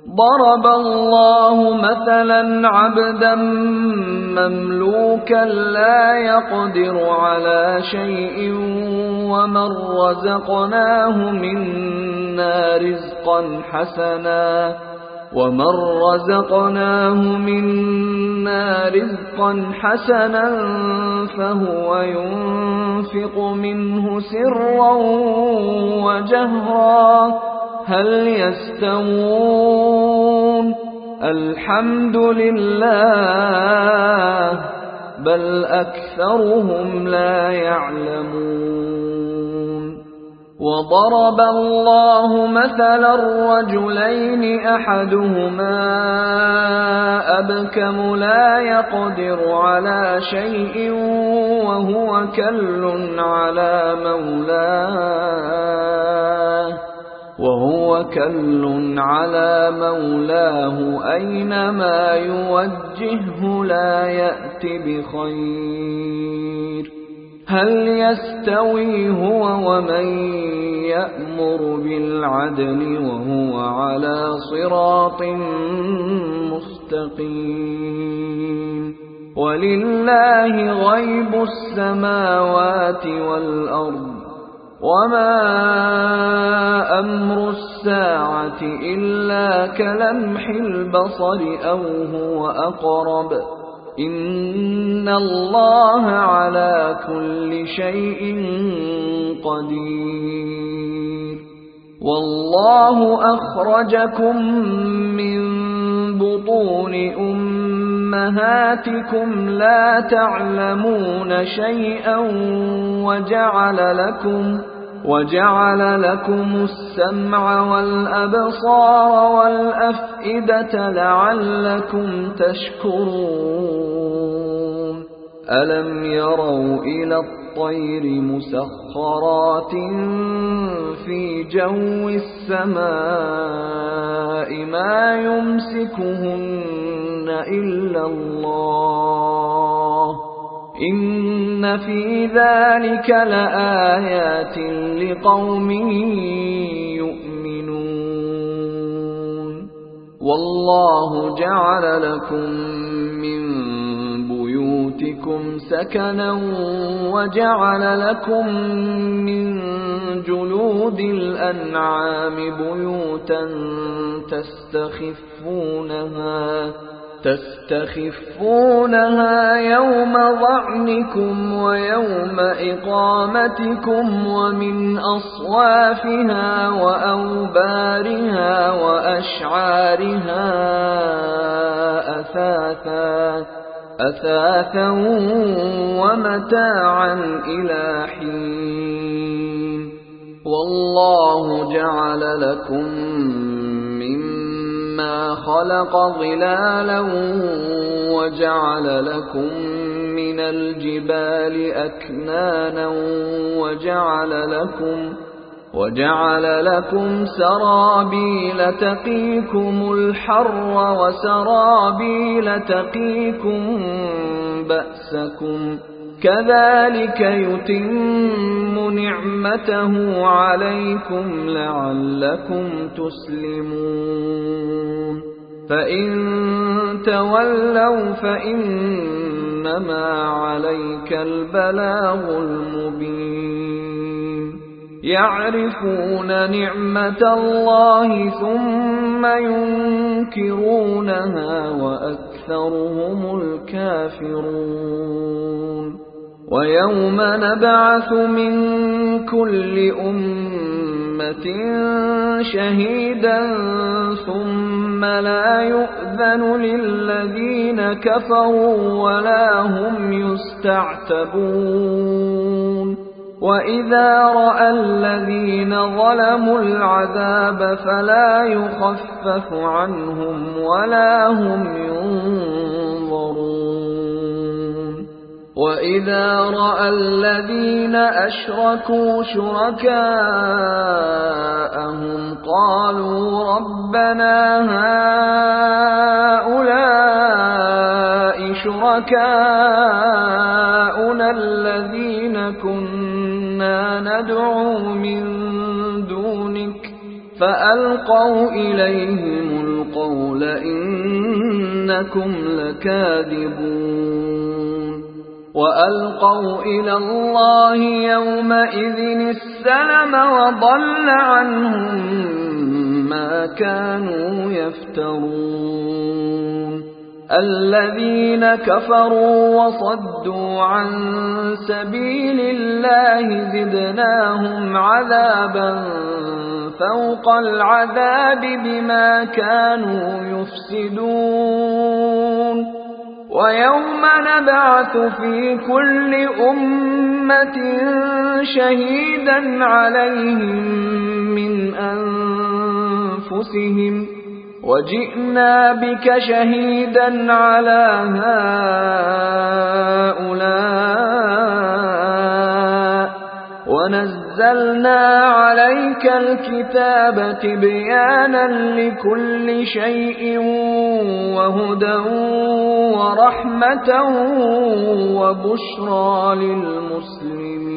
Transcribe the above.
ضرب الله مثلا عبدا مملوكا لا يقدر على شيء ومن رزقناه منا رزقا حسنا فهو ينفق منه سرا وجهرا هل يستوون الحمد لله بل أكثرهم لا يعلمون وضرب الله مثلا رجلين أحدهما أبكم لا يقدر على شيء وهو كل على مولاه أينما يوجهه لا يأت بخير هل يستوي هو ومن يأمر بالعدل وهو على صراط مستقيم ولله غيب السماوات والأرض وما أمر الساعة إلا كلمح البصر أو هو أقرب إن الله على كل شيء قدير والله أخرجكم من بطون أمهاتكم لا تعلمون شيئا وجعل لكم السمع والأبصار والأفئدة لعلكم تشكرون ألم يروا إلى الطير مسخرات في جو السماء ما يمسكهن إلا الله إن في ذلك لآيات لقوم يؤمنون والله جعل لكم من بيوتكم سكنا وجعل لكم من جلود الأنعام بيوتا تستخفونها يوم ظعنكم ويوم إقامتكم ومن أصوافها وأوبارها وأشعارها أثاثا ومتاعا إلى حين والله جعل لكم مما خلق ظلالا وجعل لكم من الجبال أكنانا وجعل لكم سرابيل تقيكم الحر وسرابيل تقيكم بأسكم كذلك يتم نعمته عليكم لعلكم تسلمون فإن تولوا فإنما عليك البلاغ المبين يعرفون نعمة الله ثم ينكرونها وأكثرهم الكافرون ويوم نبعث من كل أمة شهيدا ثم لا يؤذن للذين كفروا ولا هم يستعتبون وإذا رأى الذين ظلموا العذاب فلا يخفف عنهم ولا هم ينظرون وإذا رأى الذين أشركوا شركاءهم قالوا ربنا هؤلاء شركاؤنا الذين كنا ندعو من دونك فألقوا إليهم القول لئنكم لكاذبون وألقوا إلى الله يومئذ السلم وضل عنهم ما كانوا يفترون الذين كفروا وصدوا عن سبيل الله زدناهم عذابا فوق العذاب بما كانوا يفسدون ويوم نبعث في كل أمة شهيدا عليهم من أنفسهم وجئنا بك شهيدا على هؤلاء ونزلنا عليك الكتاب تبيانا لكل شيء وهدى ورحمة وبشرى للمسلمين